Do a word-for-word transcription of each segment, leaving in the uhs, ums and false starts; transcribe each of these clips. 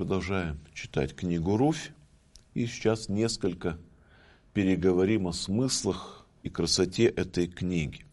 продолжаем читать книгу «Руфь». И сейчас несколько переговорим о смыслах и красоте этой книги.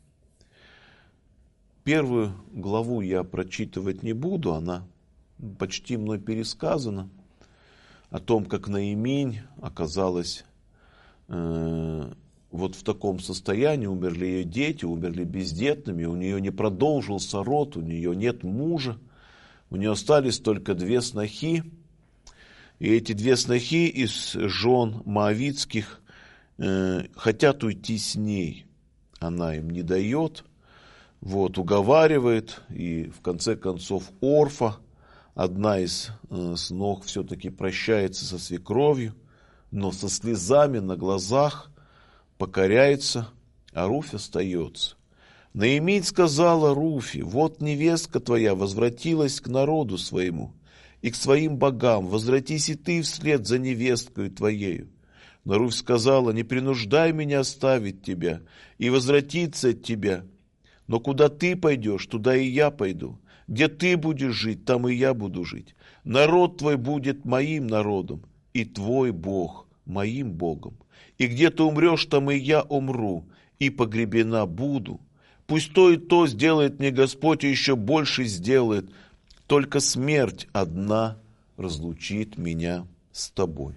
Первую главу я прочитывать не буду, она почти мной пересказана. О том, как Наиминь оказалась э, вот в таком состоянии, умерли ее дети, умерли бездетными, у нее не продолжился род, у нее нет мужа, у нее остались только две снохи. И эти две снохи из жен моавитских э, хотят уйти с ней. Она им не дает, вот, уговаривает, и в конце концов Орфа, одна из э, снох, все-таки прощается со свекровью, но со слезами на глазах покоряется, а Руфь остается. Наиминь сказала Руфи: вот невестка твоя возвратилась к народу своему и к своим богам, возвратись и ты вслед за невесткою твоею. Но Руфь сказала: не принуждай меня оставить тебя и возвратиться от тебя, но куда ты пойдешь, туда и я пойду. Где ты будешь жить, там и я буду жить. Народ твой будет моим народом, и твой Бог моим Богом. И где ты умрешь, там и я умру, и погребена буду. Пусть то и то сделает мне Господь, и еще больше сделает. Только смерть одна разлучит меня с тобой.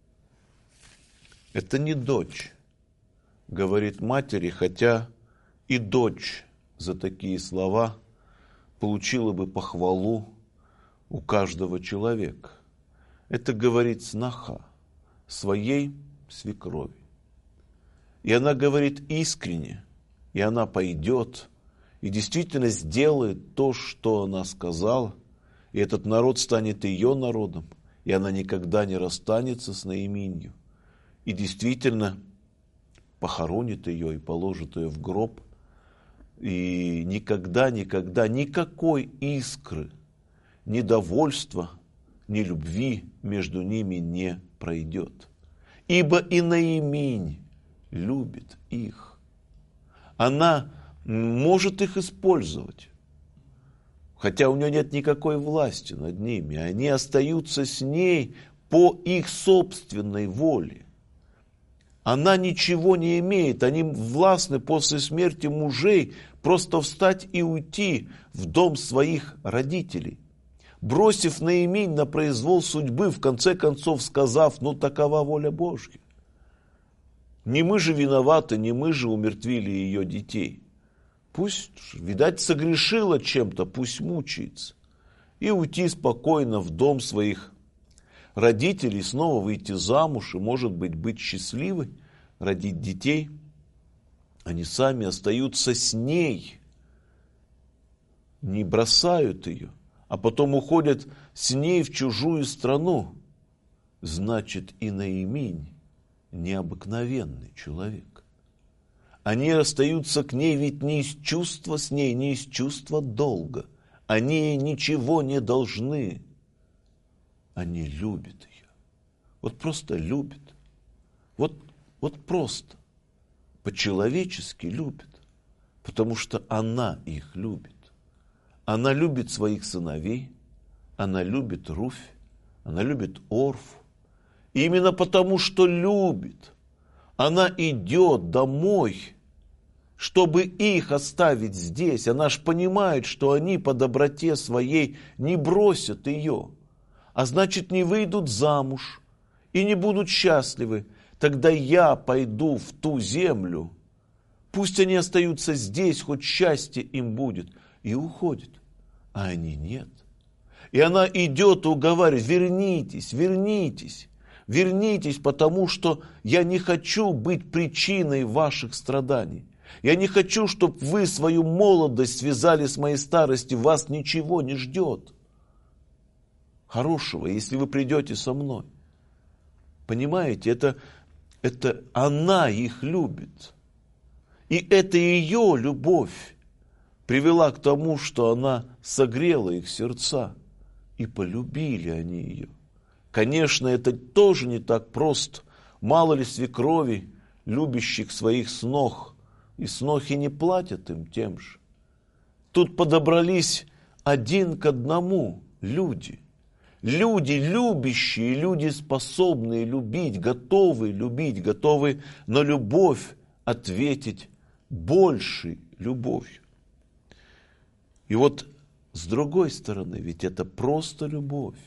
Это не дочь, говорит матери, хотя и дочь за такие слова получила бы похвалу у каждого человека. Это говорит сноха своей свекрови. И она говорит искренне, и она пойдет, и действительно сделает то, что она сказала, и этот народ станет ее народом, и она никогда не расстанется с Наиминью, и действительно похоронит ее и положит ее в гроб, и никогда, никогда никакой искры, ни довольства, ни любви между ними не пройдет. Ибо и Наиминь любит их. Она может их использовать, хотя у нее нет никакой власти над ними. Они остаются с ней по их собственной воле. Она ничего не имеет, они властны после смерти мужей просто встать и уйти в дом своих родителей, бросив Наиминь на произвол судьбы, в конце концов сказав: ну такова воля Божья. Не мы же виноваты, не мы же умертвили ее детей. Пусть, видать, согрешила чем-то, пусть мучается. И уйти спокойно в дом своих родителей, снова выйти замуж и, может быть, быть счастливой, родить детей. Они сами остаются с ней, не бросают ее, а потом уходят с ней в чужую страну. Значит, и Наиминь необыкновенный человек. Они остаются к ней ведь не из чувства с ней, не из чувства долга. Они ей ничего не должны. Они любят ее. Вот просто любят. Вот, вот просто. По-человечески любят. Потому что она их любит. Она любит своих сыновей. Она любит Руфь. Она любит Орфу. И именно потому, что любит, она идет домой, чтобы их оставить здесь. Она ж понимает, что они по доброте своей не бросят ее, а значит, не выйдут замуж и не будут счастливы. Тогда я пойду в ту землю, пусть они остаются здесь, хоть счастье им будет, и уходят. А они нет. И она идет и уговаривает: вернитесь, вернитесь. Вернитесь, потому что я не хочу быть причиной ваших страданий. Я не хочу, чтобы вы свою молодость связали с моей старостью. Вас ничего не ждет хорошего, если вы придете со мной. Понимаете, это, это она их любит. И это ее любовь привела к тому, что она согрела их сердца. И полюбили они ее. Конечно, это тоже не так просто. Мало ли свекровей, любящих своих снох, и снохи не платят им тем же. Тут подобрались один к одному люди, Люди любящие, люди способные любить, готовые любить, готовые на любовь ответить большей любовью. И вот с другой стороны, ведь это просто любовь.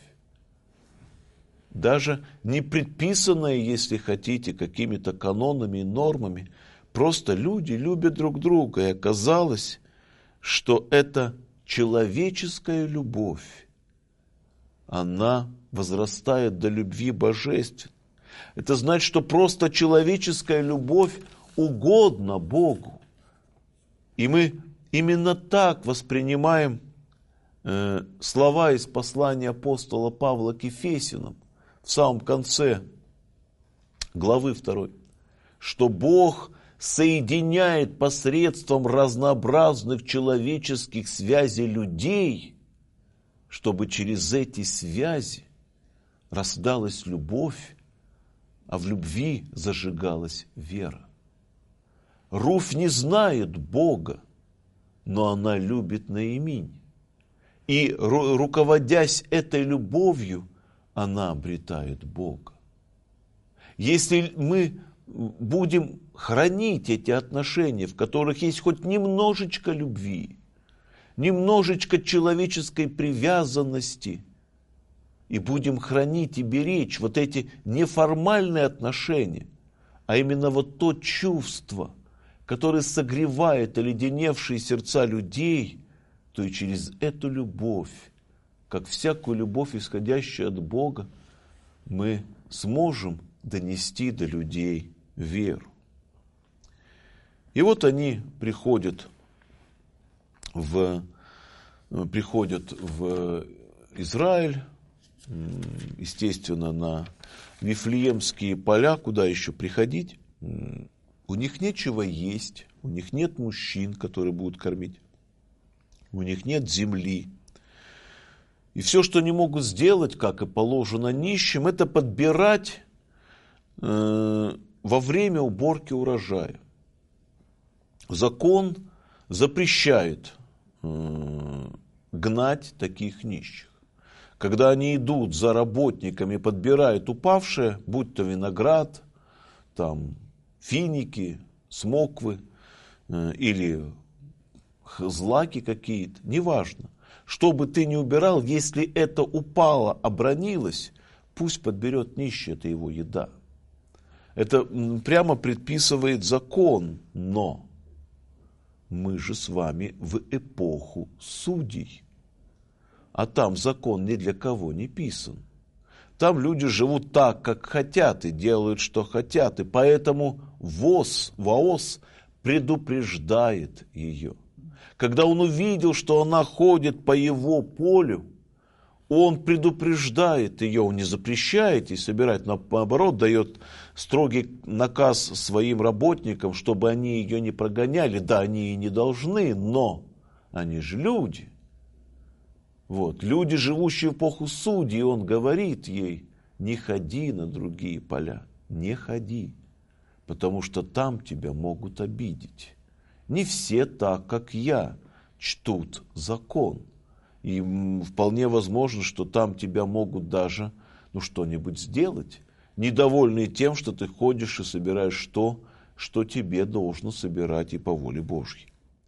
Даже не предписанная, если хотите, какими-то канонами и нормами, просто люди любят друг друга. И оказалось, что эта человеческая любовь, она возрастает до любви божественной. Это значит, что просто человеческая любовь угодна Богу. И мы именно так воспринимаем э, слова из послания апостола Павла к Ефесянам в самом конце главы второй, что Бог соединяет посредством разнообразных человеческих связей людей, чтобы через эти связи рождалась любовь, а в любви зажигалась вера. Руфь не знает Бога, но она любит Наиминь. И, руководясь этой любовью, она обретает Бога. Если мы будем хранить эти отношения, в которых есть хоть немножечко любви, немножечко человеческой привязанности, и будем хранить и беречь вот эти неформальные отношения, а именно вот то чувство, которое согревает оледеневшие сердца людей, то и через эту любовь, как всякую любовь, исходящую от Бога, мы сможем донести до людей веру. И вот они приходят в, приходят в Израиль, естественно, на Вифлеемские поля, куда еще приходить. У них нечего есть, у них нет мужчин, которые будут кормить, у них нет земли. И все, что они могут сделать, как и положено нищим, это подбирать э, во время уборки урожая. Закон запрещает э, гнать таких нищих. Когда они идут за работниками, подбирают упавшее, будь то виноград, там, финики, смоквы э, или злаки какие-то, неважно. Что бы ты ни убирал, если это упало, обронилось, пусть подберет нищий, это его еда. Это прямо предписывает закон, но мы же с вами в эпоху судей. А там закон ни для кого не писан. Там люди живут так, как хотят, и делают, что хотят. И поэтому ВОС, ВАОС предупреждает ее. Когда он увидел, что она ходит по его полю, он предупреждает ее, он не запрещает ей собирать, но наоборот дает строгий наказ своим работникам, чтобы они ее не прогоняли. Да, они и не должны, но они же люди. Вот, люди, живущие в эпоху судей, он говорит ей, не ходи на другие поля, не ходи, потому что там тебя могут обидеть. Не все так, как я, чтут закон. И вполне возможно, что там тебя могут даже ну, что-нибудь сделать, недовольные тем, что ты ходишь и собираешь то, что тебе должно собирать и по воле Божьей.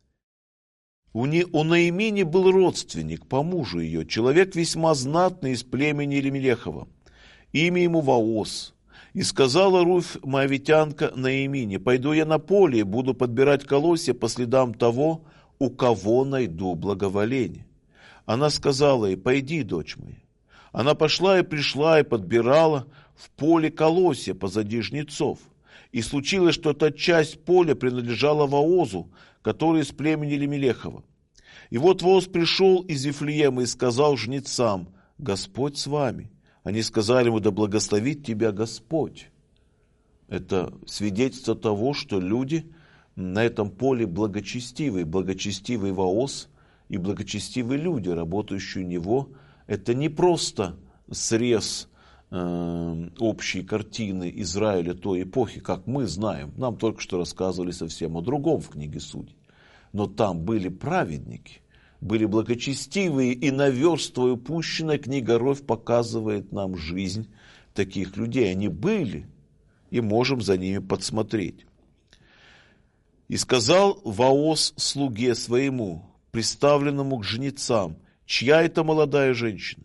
У, не, у Наимини был родственник по мужу ее, человек весьма знатный из племени Елемелехова, имя ему Ваос. И сказала Руфь, моавитянка, Наимине, пойду я на поле и буду подбирать колосья по следам того, у кого найду благоволение. Она сказала ей, пойди, дочь моя. Она пошла и пришла и подбирала в поле колосья позади жнецов. И случилось, что та часть поля принадлежала Ваозу, который из племени Елемелехова. И вот Ваоз пришел из Вифлеема и сказал жнецам, Господь с вами. Они сказали ему, да благословит тебя Господь. Это свидетельство того, что люди на этом поле благочестивые. Благочестивый Ваоз и благочестивые люди, работающие у него. Это не просто срез э, общей картины Израиля той эпохи, как мы знаем. Нам только что рассказывали совсем о другом в книге Судей. Но там были праведники, были благочестивые, и наверстывая упущенное, книга Ровь показывает нам жизнь таких людей. Они были, и можем за ними подсмотреть. «И сказал Ваос слуге своему, приставленному к жнецам, чья это молодая женщина?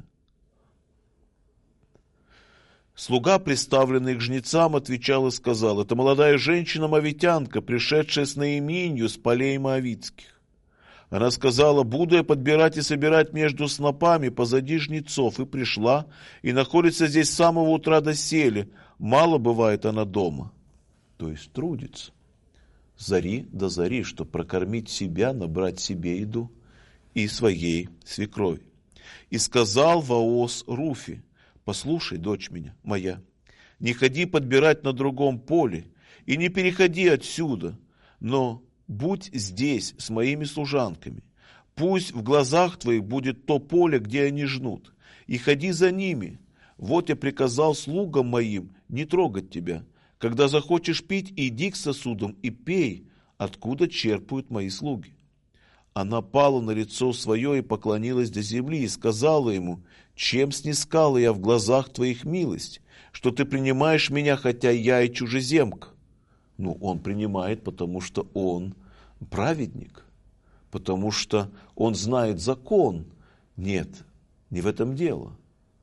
Слуга, приставленный к жнецам, отвечал и сказал: это молодая женщина-мавитянка, пришедшая с Наиминью с полей моавитских. Она сказала: буду я подбирать и собирать между снопами позади жнецов, и пришла, и находится здесь с самого утра до сели. Мало бывает она дома». То есть трудится. Зари до зари, чтобы прокормить себя, набрать себе еду и своей свекрови. «И сказал Ваос Руфи: послушай, дочь меня, моя, не ходи подбирать на другом поле, и не переходи отсюда, но будь здесь с моими служанками. Пусть в глазах твоих будет то поле, где они жнут, и ходи за ними. Вот я приказал слугам моим не трогать тебя. Когда захочешь пить, иди к сосудам и пей, откуда черпают мои слуги». Она пала на лицо свое и поклонилась до земли, и сказала ему: чем снискала я в глазах твоих милость, что ты принимаешь меня, хотя я и чужеземка? Ну, он принимает, потому что он праведник, потому что он знает закон. Нет, не в этом дело.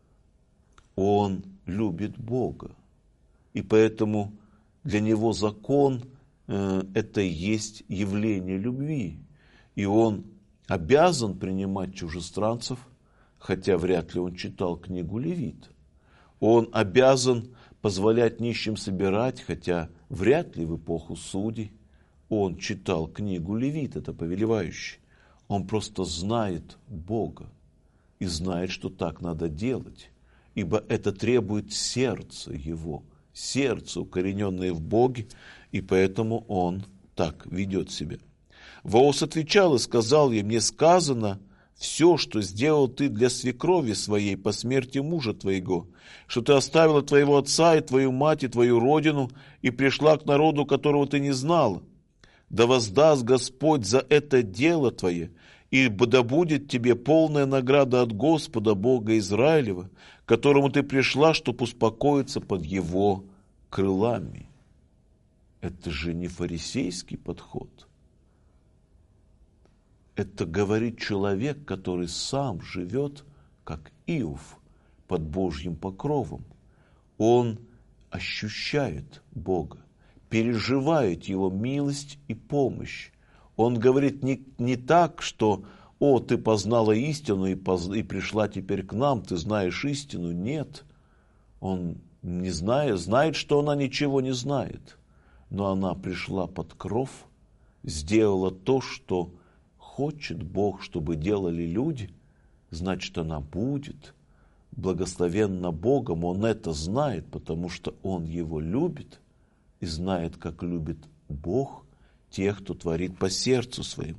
Он любит Бога, и поэтому для него закон э, – это и есть явление любви. И он обязан принимать чужестранцев, хотя вряд ли он читал книгу Левит. Он обязан позволять нищим собирать, хотя вряд ли в эпоху судей он читал книгу Левит, это повелевающий. Он просто знает Бога и знает, что так надо делать, ибо это требует сердца его, сердце, укорененное в Боге, и поэтому он так ведет себя. Ваос отвечал и сказал ей: мне сказано все, что сделал ты для свекрови своей по смерти мужа твоего, что ты оставила твоего отца и твою мать и твою родину и пришла к народу, которого ты не знала. Да воздаст Господь за это дело твое, и да будет тебе полная награда от Господа Бога Израилева, к которому ты пришла, чтобы успокоиться под его крылами. Это же не фарисейский подход. Это говорит человек, который сам живет, как Иов, под Божьим покровом. Он ощущает Бога, переживает Его милость и помощь. Он говорит не, не так, что «О, ты познала истину и, поз... и пришла теперь к нам, ты знаешь истину». Нет, он не знает, знает, что она ничего не знает. Но она пришла под кров, сделала то, что хочет Бог, чтобы делали люди, значит, она будет благословенна Богом. Он это знает, потому что он его любит и знает, как любит Бог тех, кто творит по сердцу своему.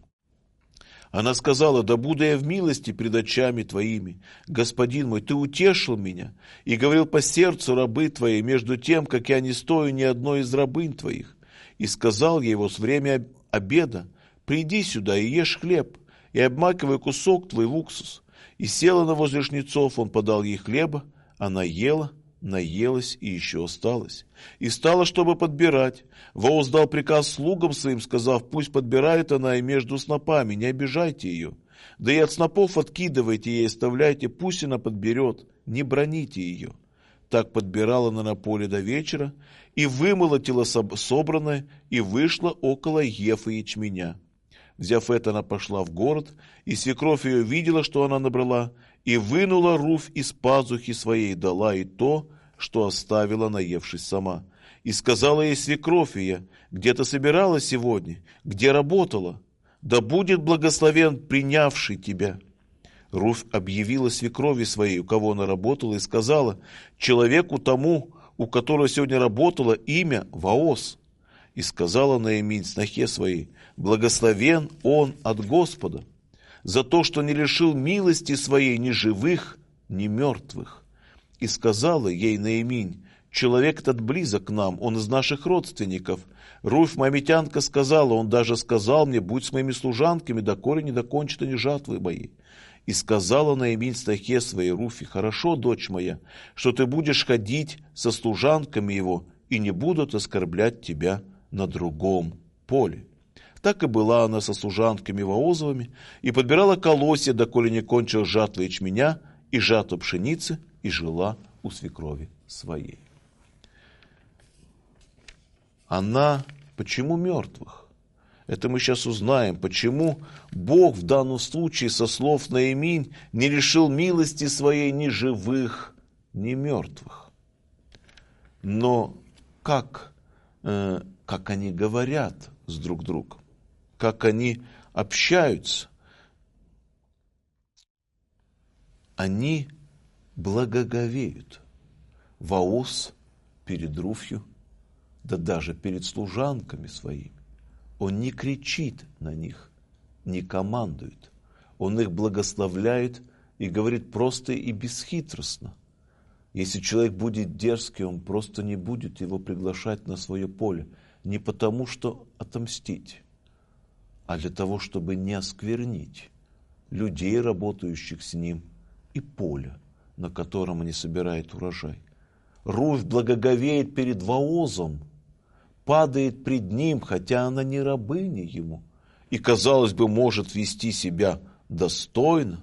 Она сказала: да буду я в милости пред очами твоими. Господин мой, ты утешил меня и говорил по сердцу рабы твоей, между тем, как я не стою ни одной из рабынь твоих. И сказал я его с время обеда: приди сюда и ешь хлеб, и обмакивай кусок твой в уксус. И села она возле жнецов, он подал ей хлеба, она ела, наелась и еще осталась. И стала, чтобы подбирать. Ваос дал приказ слугам своим, сказав: пусть подбирает она и между снопами, не обижайте ее. Да и от снопов откидывайте ей, оставляйте, пусть она подберет, не броните ее. Так подбирала она на поле до вечера, и вымолотила собранное, и вышла около ефы ячменя. Взяв это, она пошла в город, и свекровь ее видела, что она набрала, и вынула Руфь из пазухи своей, дала и то, что оставила, наевшись сама. И сказала ей свекровь ее: где ты собиралась сегодня, где работала? Да будет благословен принявший тебя. Руфь объявила свекрови своей, у кого она работала, и сказала: человеку тому, у которого сегодня работала, имя Ваос. И сказала Наиминь снохе своей: благословен он от Господа за то, что не лишил милости своей ни живых, ни мертвых. И сказала ей Наиминь: человек этот близок к нам, он из наших родственников. Руфь моавитянка сказала, он даже сказал мне, будь с моими служанками, доколе не докончат они жатвы моей. И сказала Наимин снохе своей Руфи, хорошо, дочь моя, что ты будешь ходить со служанками его, и не будут оскорблять тебя на другом поле. Так и была она со служанками Воозовыми, и подбирала колосья, доколе не кончил жатва ячменя и жатва пшеницы, и жила у свекрови своей. Она почему мертвых? Это мы сейчас узнаем, почему Бог в данном случае со слов Наимин не лишил милости своей ни живых, ни мертвых. Но как, э, как они говорят с друг другом, как они общаются, они благоговеют. Вооз перед Руфью, да даже перед служанками своими. Он не кричит на них, не командует. Он их благословляет и говорит просто и бесхитростно. Если человек будет дерзкий, он просто не будет его приглашать на свое поле. Не потому, что отомстить, а для того, чтобы не осквернить людей, работающих с ним, и поле, на котором они собирают урожай. Руфь благоговеет перед Воозом, падает пред ним, хотя она не рабыня ему, и, казалось бы, может вести себя достойно.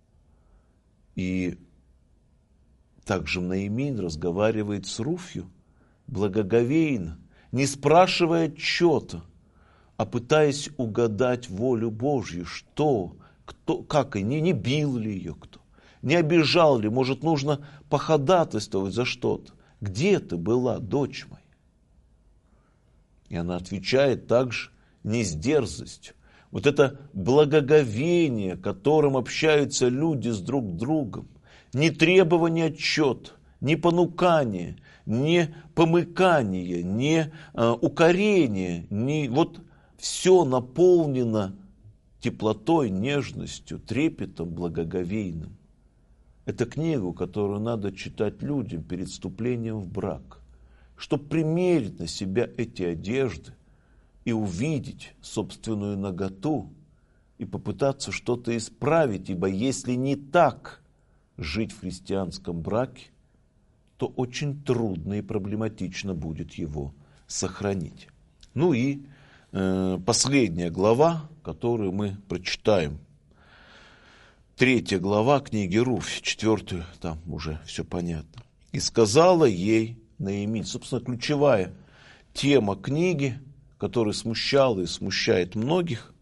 И также Наимин разговаривает с Руфью благоговейно, не спрашивая отчета, а пытаясь угадать волю Божью, что, кто, как, и не, не бил ли ее кто, не обижал ли, может, нужно походатайствовать за что-то. Где ты была, дочь моя? И она отвечает также не с дерзостью. Вот это благоговение, которым общаются люди с друг другом, не требование отчета, не понукание, не помыкание, не э, укорение, не, вот все наполнено теплотой, нежностью, трепетом благоговейным. Это книгу, которую надо читать людям перед вступлением в брак, чтобы примерить на себя эти одежды и увидеть собственную наготу и попытаться что-то исправить, ибо если не так жить в христианском браке, то очень трудно и проблематично будет его сохранить. Ну и э, последняя глава, которую мы прочитаем. Третья глава книги Руфь, четвертую, там уже все понятно. «И сказала ей Наимин», собственно, ключевая тема книги, которая смущала и смущает многих.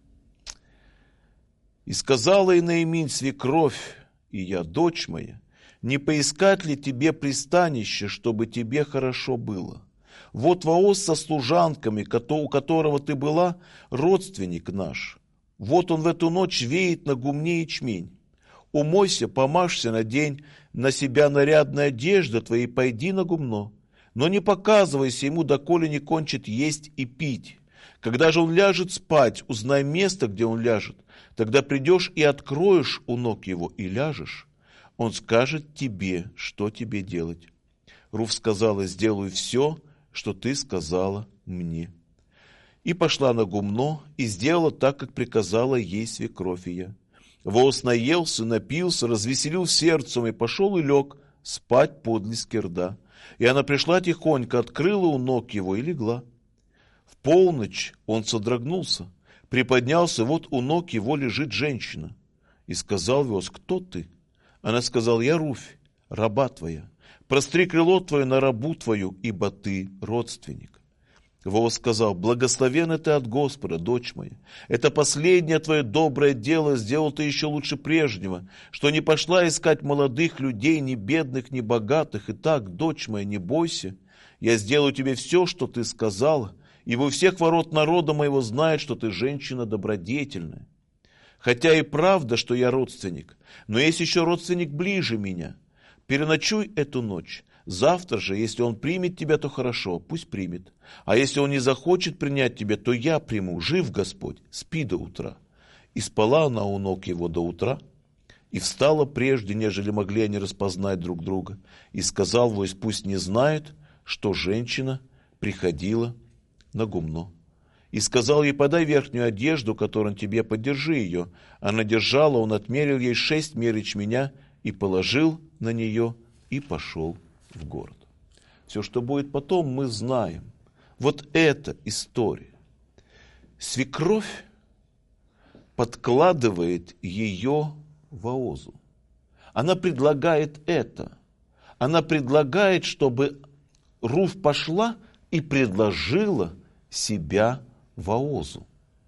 «И сказала и Наимин, свекровь, и я, дочь моя, не поискать ли тебе пристанище, чтобы тебе хорошо было? Вот Вооз со служанками, у которого ты была, родственник наш. Вот он в эту ночь веет на гумне ячмень. Умойся, помажься, надень на себя нарядная одежда твоя и пойди на гумно. Но не показывайся ему, доколе не кончит есть и пить. Когда же он ляжет спать, узнай место, где он ляжет. Тогда придешь и откроешь у ног его, и ляжешь. Он скажет тебе, что тебе делать». Руфь сказала: «Сделаю все, что ты сказала мне». И пошла на гумно, и сделала так, как приказала ей свекровь ее. Вооз наелся, напился, развеселил сердцем, и пошел и лег спать подле скирда. И она пришла тихонько, открыла у ног его и легла. В полночь он содрогнулся, приподнялся, вот у ног его лежит женщина. И сказал Вооз: «Кто ты?» Она сказала: «Я Руфь, раба твоя. Простри крыло твое на рабу твою, ибо ты родственник». Вооз сказал: «Благословенна ты от Господа, дочь моя. Это последнее твое доброе дело сделал ты еще лучше прежнего, что не пошла искать молодых людей, ни бедных, ни богатых. Итак, дочь моя, не бойся, я сделаю тебе все, что ты сказала, ибо у всех ворот народа моего знают, что ты женщина добродетельная. Хотя и правда, что я родственник, но есть еще родственник ближе меня. Переночуй эту ночь. Завтра же, если он примет тебя, то хорошо, пусть примет. А если он не захочет принять тебя, то я приму. Жив Господь, спи до утра». И спала она у ног его до утра, и встала прежде, нежели могли они распознать друг друга. И сказал Вооз: «Пусть не знают, что женщина приходила на гумно. И сказал ей: подай верхнюю одежду, которой тебе, подержи ее. Она держала, он отмерил ей шесть мер ячменя и положил на нее, и пошел в город. Все, что будет потом, мы знаем. Вот эта история. Свекровь подкладывает ее Воозу. Она предлагает это. Она предлагает, чтобы Руфь пошла и предложила себя Воозу.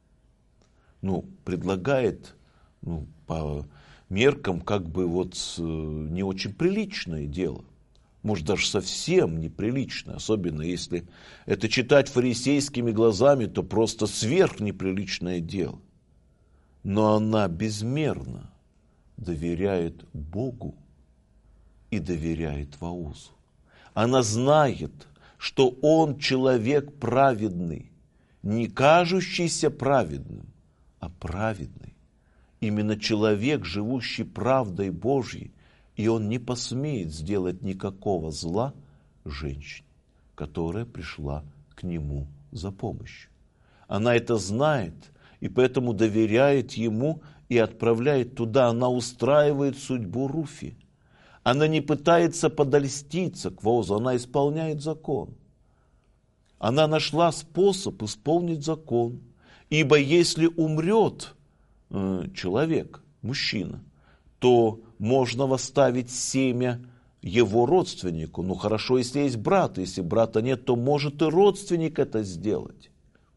Ну, предлагает, ну, по меркам, как бы вот не очень приличное дело. Может, даже совсем неприличное. Особенно, если это читать фарисейскими глазами, то просто сверхнеприличное дело. Но она безмерно доверяет Богу и доверяет Воозу. Она знает, что он человек праведный, не кажущийся праведным, а праведный. Именно человек, живущий правдой Божьей, и он не посмеет сделать никакого зла женщине, которая пришла к нему за помощью. Она это знает, и поэтому доверяет ему и отправляет туда. Она устраивает судьбу Руфи. Она не пытается подольститься к Воозу, она исполняет закон. Она нашла способ исполнить закон. Ибо если умрет э, человек, мужчина, то можно восставить семя его родственнику. Ну хорошо, если есть брат, если брата нет, то может и родственник это сделать.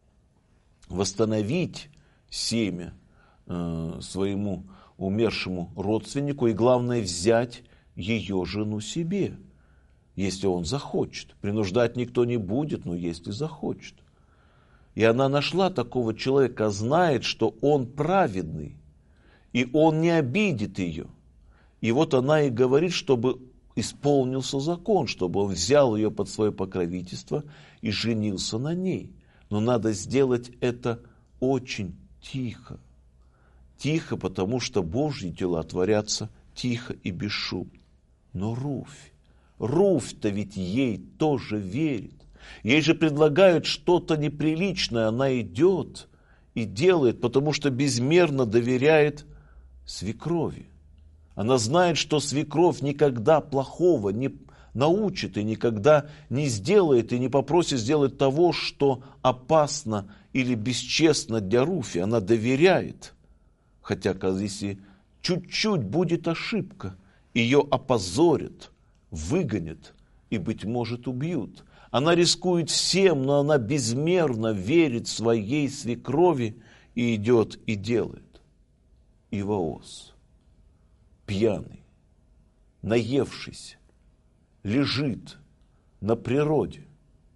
Восстановить семя э, своему умершему родственнику, и главное, взять ее жену себе, если он захочет. Принуждать никто не будет, но если захочет. И она нашла такого человека, знает, что он праведный, и он не обидит ее. И вот она и говорит, чтобы исполнился закон, чтобы он взял ее под свое покровительство и женился на ней. Но надо сделать это очень тихо. Тихо, потому что Божьи дела творятся тихо и бесшумно. Но Руфь, Руфь-то ведь ей тоже верит. Ей же предлагают что-то неприличное, она идет и делает, потому что безмерно доверяет свекрови. Она знает, что свекровь никогда плохого не научит и никогда не сделает и не попросит сделать того, что опасно или бесчестно для Руфи. Она доверяет. Хотя, если чуть-чуть будет ошибка, ее опозорят, выгонят и, быть может, убьют. Она рискует всем, но она безмерно верит своей свекрови и идет и делает. И Вооз, пьяный, наевшийся, лежит на природе.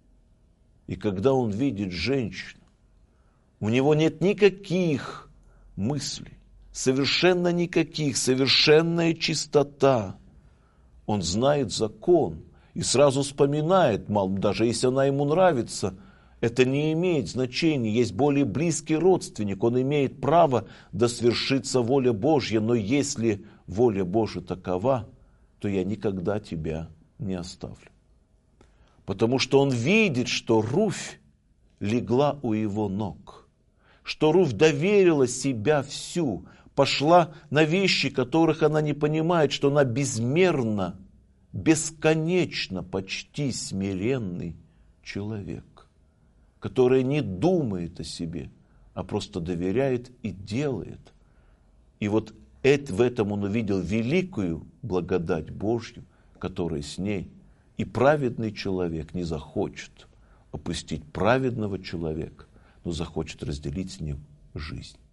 И когда он видит женщину, у него нет никаких мыслей, совершенно никаких, совершенная чистота. Он знает закон и сразу вспоминает, мол, даже если она ему нравится, это не имеет значения, есть более близкий родственник, он имеет право да свершится воля Божья, но если воля Божья такова, то я никогда тебя не оставлю. Потому что он видит, что Руфь легла у его ног, что Руфь доверила себя всю, пошла на вещи, которых она не понимает, что она безмерно, бесконечно, почти смиренный человек, который не думает о себе, а просто доверяет и делает. И вот это, в этом он увидел великую благодать Божью, которая с ней. И праведный человек не захочет опустить праведного человека, но захочет разделить с ним жизнь.